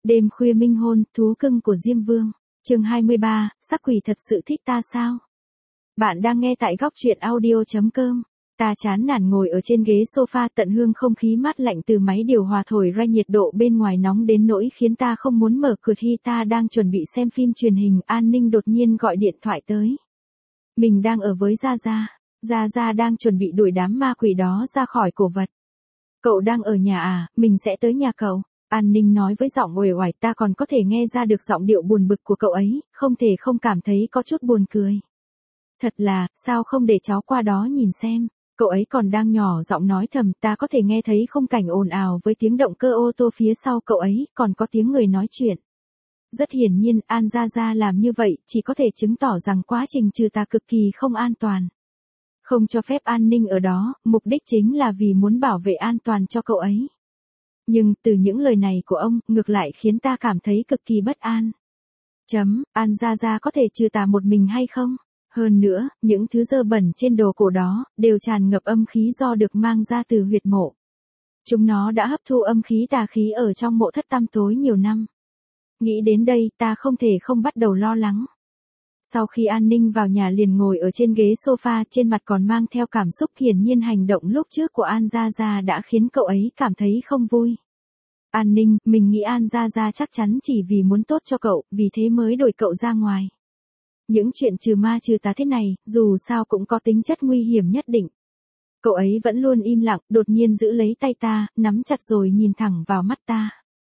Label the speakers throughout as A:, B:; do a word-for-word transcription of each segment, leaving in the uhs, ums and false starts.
A: Đêm khuya minh hôn, thú cưng của Diêm Vương. Chương hai mươi ba, sắc quỷ thật sự thích ta sao? Bạn đang nghe tại góc truyện audio chấm com. Ta chán nản ngồi ở trên ghế sofa, tận hương không khí mát lạnh từ máy điều hòa thổi ra, nhiệt độ bên ngoài nóng đến nỗi khiến ta không muốn mở cửa. Khi ta đang chuẩn bị xem phim truyền hình, An Ninh đột nhiên gọi điện thoại tới. Mình đang ở với Gia Gia. Gia Gia đang chuẩn bị đuổi đám ma quỷ đó ra khỏi cổ vật. Cậu đang ở nhà à? Mình sẽ tới nhà cậu. An Ninh nói với giọng uể oải, ta còn có thể nghe ra được giọng điệu buồn bực của cậu ấy, không thể không cảm thấy có chút buồn cười. Thật là, sao không để cháu qua đó nhìn xem? Cậu ấy còn đang nhỏ giọng nói thầm, ta có thể nghe thấy khung cảnh ồn ào với tiếng động cơ ô tô phía sau cậu ấy, còn có tiếng người nói chuyện. Rất hiển nhiên, An Gia Gia làm như vậy, chỉ có thể chứng tỏ rằng quá trình trừ tà cực kỳ không an toàn. Không cho phép An Ninh ở đó, mục đích chính là vì muốn bảo vệ an toàn cho cậu ấy. Nhưng, từ những lời này của ông, ngược lại khiến ta cảm thấy cực kỳ bất an. Chấm, An Gia Gia có thể trừ tà một mình hay không? Hơn nữa, những thứ dơ bẩn trên đồ cổ đó, đều tràn ngập âm khí do được mang ra từ huyệt mộ. Chúng nó đã hấp thu âm khí tà khí ở trong mộ thất tăm tối nhiều năm. Nghĩ đến đây, ta không thể không bắt đầu lo lắng. Sau khi An Ninh vào nhà liền ngồi ở trên ghế sofa, trên mặt còn mang theo cảm xúc, hiển nhiên hành động lúc trước của An Gia Gia đã khiến cậu ấy cảm thấy không vui. An Ninh, mình nghĩ An Gia Gia chắc chắn chỉ vì muốn tốt cho cậu, vì thế mới đuổi cậu ra ngoài. Những chuyện trừ ma trừ tà thế này, dù sao cũng có tính chất nguy hiểm nhất định. Cậu ấy vẫn luôn im lặng, đột nhiên giữ lấy tay ta, nắm chặt rồi nhìn thẳng vào mắt ta.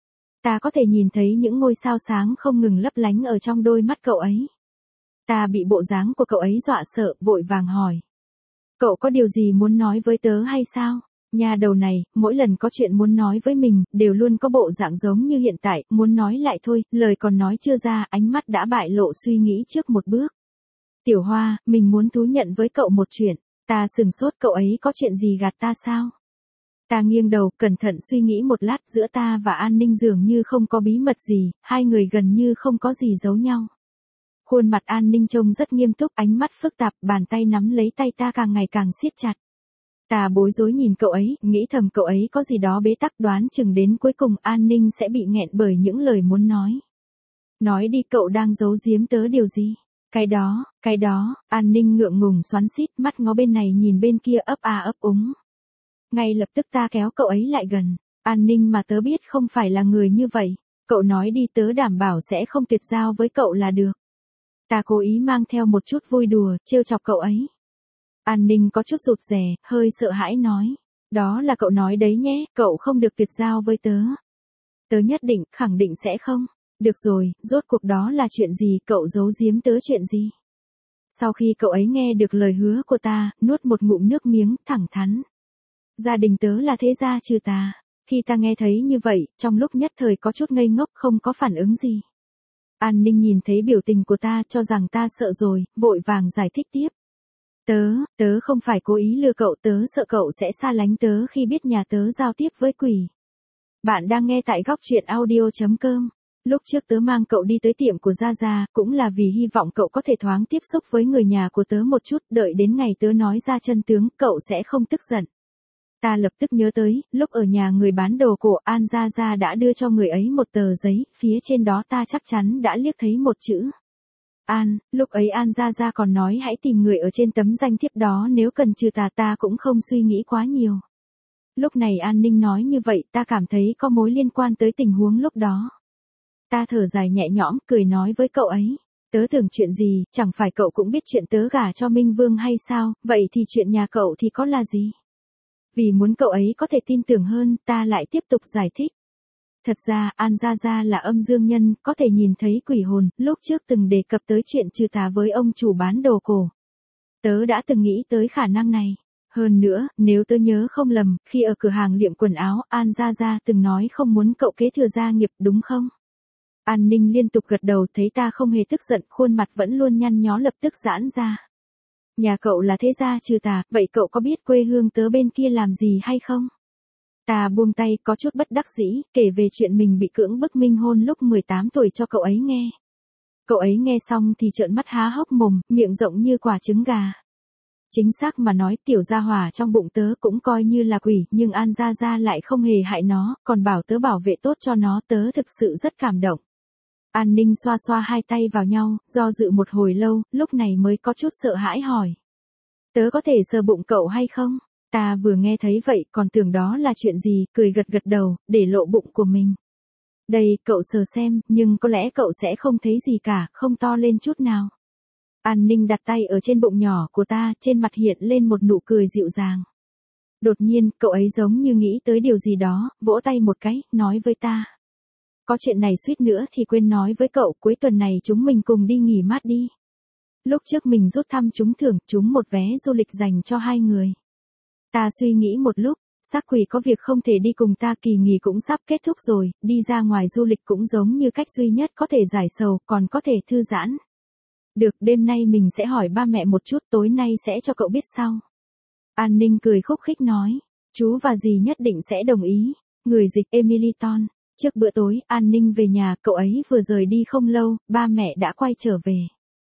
A: Ta có thể nhìn thấy những ngôi sao sáng không ngừng lấp lánh ở trong đôi mắt cậu ấy. Ta bị bộ dáng của cậu ấy dọa sợ, vội vàng hỏi. Cậu có điều gì muốn nói với tớ hay sao? Nhà đầu này, mỗi lần có chuyện muốn nói với mình, đều luôn có bộ dạng giống như hiện tại, muốn nói lại thôi, lời còn nói chưa ra, ánh mắt đã bại lộ suy nghĩ trước một bước. Tiểu Hoa, mình muốn thú nhận với cậu một chuyện. Ta sừng sốt, cậu ấy có chuyện gì gạt ta sao? Ta nghiêng đầu, cẩn thận suy nghĩ một lát, giữa ta và An Ninh dường như không có bí mật gì, hai người gần như không có gì giấu nhau. Khuôn mặt An Ninh trông rất nghiêm túc, ánh mắt phức tạp, bàn tay nắm lấy tay ta càng ngày càng siết chặt. Ta bối rối nhìn cậu ấy, nghĩ thầm cậu ấy có gì đó bế tắc, đoán chừng đến cuối cùng An Ninh sẽ bị nghẹn bởi những lời muốn nói. Nói đi, cậu đang giấu giếm tớ điều gì? Cái đó, cái đó, An Ninh ngượng ngùng xoắn xít, mắt ngó bên này nhìn bên kia, ấp a ấp úng. Ngay lập tức ta kéo cậu ấy lại gần. An Ninh, mà tớ biết không phải là người như vậy. Cậu nói đi, tớ đảm bảo sẽ không tuyệt giao với cậu là được. Ta cố ý mang theo một chút vui đùa, trêu chọc cậu ấy. An Ninh có chút rụt rè, hơi sợ hãi nói. Đó là cậu nói đấy nhé, cậu không được tuyệt giao với tớ. Tớ nhất định, khẳng định sẽ không. Được rồi, rốt cuộc đó là chuyện gì, cậu giấu giếm tớ chuyện gì? Sau khi cậu ấy nghe được lời hứa của ta, nuốt một ngụm nước miếng, thẳng thắn. Gia đình tớ là thế gia trừ tà. Khi ta nghe thấy như vậy, trong lúc nhất thời có chút ngây ngốc, không có phản ứng gì. An Ninh nhìn thấy biểu tình của ta, cho rằng ta sợ rồi, vội vàng giải thích tiếp. Tớ, tớ không phải cố ý lừa cậu, tớ sợ cậu sẽ xa lánh tớ khi biết nhà tớ giao tiếp với quỷ. Bạn đang nghe tại góc truyện audio chấm com. Lúc trước tớ mang cậu đi tới tiệm của Gia Gia, cũng là vì hy vọng cậu có thể thoáng tiếp xúc với người nhà của tớ một chút, đợi đến ngày tớ nói ra chân tướng, cậu sẽ không tức giận. Ta lập tức nhớ tới, lúc ở nhà người bán đồ cổ, An Gia Gia đã đưa cho người ấy một tờ giấy, phía trên đó ta chắc chắn đã liếc thấy một chữ. An, lúc ấy An Gia Gia còn nói hãy tìm người ở trên tấm danh thiếp đó, nếu cần trừ tà, ta cũng không suy nghĩ quá nhiều. Lúc này An Ninh nói như vậy, ta cảm thấy có mối liên quan tới tình huống lúc đó. Ta thở dài nhẹ nhõm, cười nói với cậu ấy. Tớ tưởng chuyện gì, chẳng phải cậu cũng biết chuyện tớ gả cho Minh Vương hay sao, vậy thì chuyện nhà cậu thì có là gì? Vì muốn cậu ấy có thể tin tưởng hơn, ta lại tiếp tục giải thích. Thật ra, An Gia Gia là âm dương nhân, có thể nhìn thấy quỷ hồn, lúc trước từng đề cập tới chuyện trừ tà với ông chủ bán đồ cổ. Tớ đã từng nghĩ tới khả năng này. Hơn nữa, nếu tớ nhớ không lầm, khi ở cửa hàng liệm quần áo, An Gia Gia từng nói không muốn cậu kế thừa gia nghiệp, đúng không? An Ninh liên tục gật đầu, thấy ta không hề tức giận, khuôn mặt vẫn luôn nhăn nhó lập tức giãn ra. Nhà cậu là thế gia trừ tà, vậy cậu có biết quê hương tớ bên kia làm gì hay không? Ta buông tay, có chút bất đắc dĩ, kể về chuyện mình bị cưỡng bức minh hôn lúc mười tám tuổi cho cậu ấy nghe. Cậu ấy nghe xong thì trợn mắt há hốc mồm, miệng rộng như quả trứng gà. Chính xác mà nói tiểu gia hỏa trong bụng tớ cũng coi như là quỷ, nhưng An Gia Gia lại không hề hại nó, còn bảo tớ bảo vệ tốt cho nó, tớ thực sự rất cảm động. An Ninh xoa xoa hai tay vào nhau, do dự một hồi lâu, lúc này mới có chút sợ hãi hỏi. Tớ có thể sờ bụng cậu hay không? Ta vừa nghe thấy vậy còn tưởng đó là chuyện gì, cười gật gật đầu, để lộ bụng của mình. Đây, cậu sờ xem, nhưng có lẽ cậu sẽ không thấy gì cả, không to lên chút nào. An Ninh đặt tay ở trên bụng nhỏ của ta, trên mặt hiện lên một nụ cười dịu dàng. Đột nhiên, cậu ấy giống như nghĩ tới điều gì đó, vỗ tay một cái, nói với ta. Có chuyện này suýt nữa thì quên nói với cậu, cuối tuần này chúng mình cùng đi nghỉ mát đi. Lúc trước mình rút thăm trúng thưởng, trúng một vé du lịch dành cho hai người. Ta suy nghĩ một lúc, Sắc Quỷ có việc không thể đi cùng ta, kỳ nghỉ cũng sắp kết thúc rồi, đi ra ngoài du lịch cũng giống như cách duy nhất có thể giải sầu, còn có thể thư giãn. Được, đêm nay mình sẽ hỏi ba mẹ một chút, tối nay sẽ cho cậu biết sau. An Ninh cười khúc khích nói, chú và dì nhất định sẽ đồng ý. Người dịch Emily Ton. Trước bữa tối, An Ninh về nhà, cậu ấy vừa rời đi không lâu, ba mẹ đã quay trở về.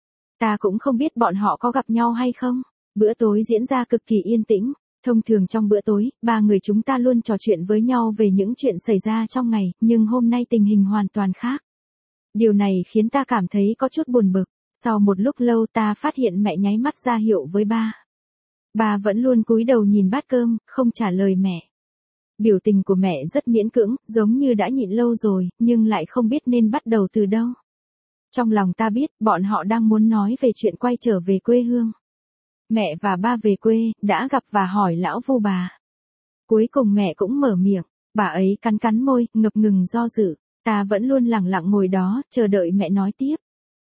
A: Ta cũng không biết bọn họ có gặp nhau hay không. Bữa tối diễn ra cực kỳ yên tĩnh. Thông thường trong bữa tối, ba người chúng ta luôn trò chuyện với nhau về những chuyện xảy ra trong ngày, nhưng hôm nay tình hình hoàn toàn khác. Điều này khiến ta cảm thấy có chút buồn bực. Sau một lúc lâu ta phát hiện mẹ nháy mắt ra hiệu với ba. Ba vẫn luôn cúi đầu nhìn bát cơm, không trả lời mẹ. Biểu tình của mẹ rất miễn cưỡng, giống như đã nhịn lâu rồi, nhưng lại không biết nên bắt đầu từ đâu. Trong lòng ta biết, bọn họ đang muốn nói về chuyện quay trở về quê hương. Mẹ và ba về quê, đã gặp và hỏi lão Vu bà. Cuối cùng mẹ cũng mở miệng, bà ấy cắn cắn môi, ngập ngừng do dự. Ta vẫn luôn lặng lặng ngồi đó, chờ đợi mẹ nói tiếp.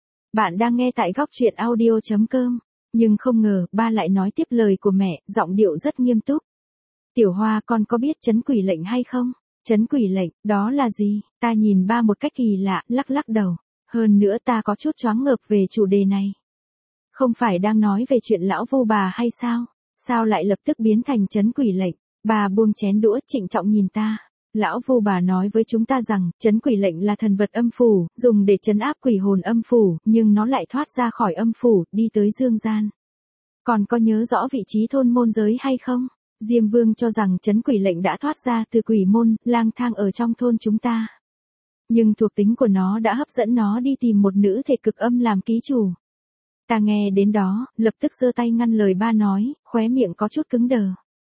A: Bạn đang nghe tại góc truyện audio chấm com, nhưng không ngờ, ba lại nói tiếp lời của mẹ, giọng điệu rất nghiêm túc. Tiểu Hoa, con có biết trấn quỷ lệnh hay không? Trấn quỷ lệnh, đó là gì? Ta nhìn ba một cách kỳ lạ, lắc lắc đầu. Hơn nữa ta có chút choáng ngợp về chủ đề này. Không phải đang nói về chuyện lão Vu bà hay sao? Sao lại lập tức biến thành trấn quỷ lệnh? Bà buông chén đũa, trịnh trọng nhìn ta. Lão Vu bà nói với chúng ta rằng, trấn quỷ lệnh là thần vật âm phủ, dùng để trấn áp quỷ hồn âm phủ, nhưng nó lại thoát ra khỏi âm phủ, đi tới dương gian. Còn có nhớ rõ vị trí thôn môn giới hay không? Diêm Vương cho rằng trấn quỷ lệnh đã thoát ra từ quỷ môn, lang thang ở trong thôn chúng ta. Nhưng thuộc tính của nó đã hấp dẫn nó đi tìm một nữ thể cực âm làm ký chủ. Ta nghe đến đó, lập tức giơ tay ngăn lời ba nói, khóe miệng có chút cứng đờ.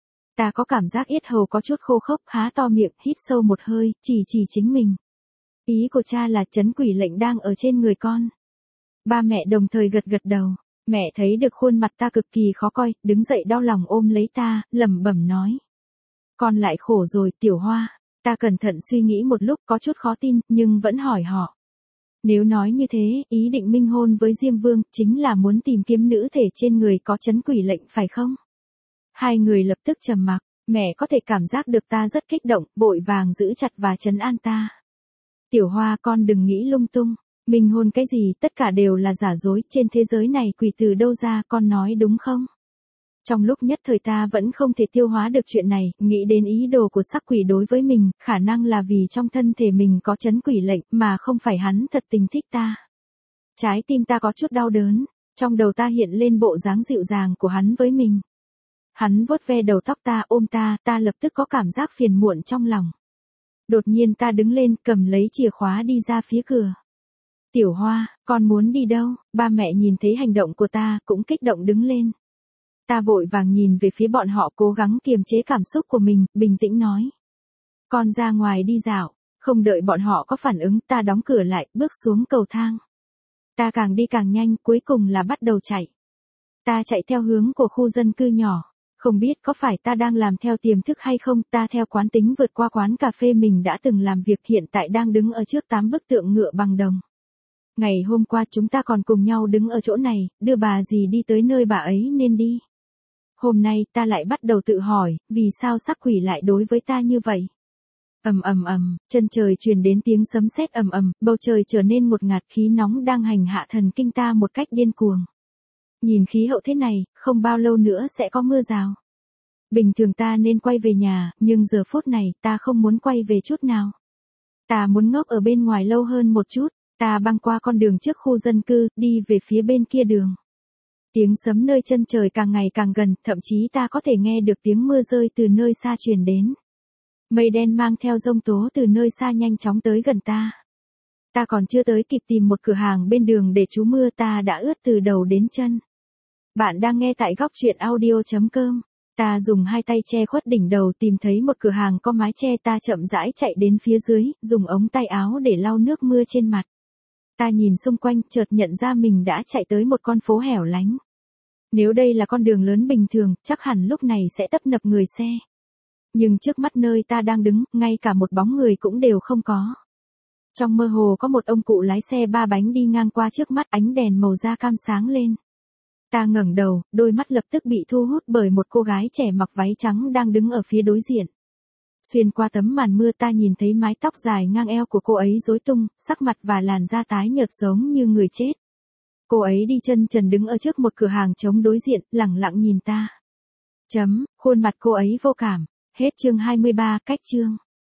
A: Ta có cảm giác yết hầu có chút khô khốc, há to miệng, hít sâu một hơi, chỉ chỉ chính mình. Ý của cha là trấn quỷ lệnh đang ở trên người con. Ba mẹ đồng thời gật gật đầu. Mẹ thấy được khuôn mặt ta cực kỳ khó coi, đứng dậy đau lòng ôm lấy ta, lẩm bẩm nói. Con lại khổ rồi, Tiểu Hoa. Ta cẩn thận suy nghĩ một lúc, có chút khó tin, nhưng vẫn hỏi họ. Nếu nói như thế, ý định minh hôn với Diêm Vương, chính là muốn tìm kiếm nữ thể trên người có trấn quỷ lệnh phải không? Hai người lập tức trầm mặc, mẹ có thể cảm giác được ta rất kích động, vội vàng giữ chặt và trấn an ta. Tiểu Hoa, con đừng nghĩ lung tung. Minh hôn cái gì, tất cả đều là giả dối, trên thế giới này quỷ từ đâu ra, con nói đúng không? Trong lúc nhất thời ta vẫn không thể tiêu hóa được chuyện này, nghĩ đến ý đồ của Sắc Quỷ đối với mình, khả năng là vì trong thân thể mình có trấn quỷ lệnh, mà không phải hắn thật tình thích ta. Trái tim ta có chút đau đớn, trong đầu ta hiện lên bộ dáng dịu dàng của hắn với mình. Hắn vuốt ve đầu tóc ta, ôm ta, ta lập tức có cảm giác phiền muộn trong lòng. Đột nhiên ta đứng lên, cầm lấy chìa khóa đi ra phía cửa. Tiểu Hoa, con muốn đi đâu? Ba mẹ nhìn thấy hành động của ta, cũng kích động đứng lên. Ta vội vàng nhìn về phía bọn họ, cố gắng kiềm chế cảm xúc của mình, bình tĩnh nói. Con ra ngoài đi dạo. Không đợi bọn họ có phản ứng, ta đóng cửa lại, bước xuống cầu thang. Ta càng đi càng nhanh, cuối cùng là bắt đầu chạy. Ta chạy theo hướng của khu dân cư nhỏ. Không biết có phải ta đang làm theo tiềm thức hay không, ta theo quán tính vượt qua quán cà phê mình đã từng làm việc, hiện tại đang đứng ở trước tám bức tượng ngựa bằng đồng. Ngày hôm qua chúng ta còn cùng nhau đứng ở chỗ này, đưa bà dì đi tới nơi bà ấy nên đi. Hôm nay ta lại bắt đầu tự hỏi, vì sao Sắc Quỷ lại đối với ta như vậy? Ầm ầm ầm, chân trời truyền đến tiếng sấm sét ầm ầm, bầu trời trở nên ngột ngạt, khí nóng đang hành hạ thần kinh ta một cách điên cuồng. Nhìn khí hậu thế này, không bao lâu nữa sẽ có mưa rào. Bình thường ta nên quay về nhà, nhưng giờ phút này ta không muốn quay về chút nào. Ta muốn ngốc ở bên ngoài lâu hơn một chút. Ta băng qua con đường trước khu dân cư, đi về phía bên kia đường. Tiếng sấm nơi chân trời càng ngày càng gần, thậm chí ta có thể nghe được tiếng mưa rơi từ nơi xa truyền đến. Mây đen mang theo giông tố từ nơi xa nhanh chóng tới gần ta. Ta còn chưa tới kịp tìm một cửa hàng bên đường để trú mưa ta đã ướt từ đầu đến chân. Bạn đang nghe tại góc truyện audio chấm com. Ta dùng hai tay che khuất đỉnh đầu tìm thấy một cửa hàng có mái che, ta chậm rãi chạy đến phía dưới, dùng ống tay áo để lau nước mưa trên mặt. Ta nhìn xung quanh, chợt nhận ra mình đã chạy tới một con phố hẻo lánh. Nếu đây là con đường lớn bình thường, chắc hẳn lúc này sẽ tấp nập người xe. Nhưng trước mắt nơi ta đang đứng, ngay cả một bóng người cũng đều không có. Trong mơ hồ có một ông cụ lái xe ba bánh đi ngang qua trước mắt, ánh đèn màu da cam sáng lên. Ta ngẩng đầu, đôi mắt lập tức bị thu hút bởi một cô gái trẻ mặc váy trắng đang đứng ở phía đối diện. Xuyên qua tấm màn mưa ta nhìn thấy mái tóc dài ngang eo của cô ấy rối tung, sắc mặt và làn da tái nhợt giống như người chết. Cô ấy đi chân trần đứng ở trước một cửa hàng trống đối diện, lẳng lặng nhìn ta. Chấm, khuôn mặt cô ấy vô cảm. Hết chương hai mươi ba, cách chương.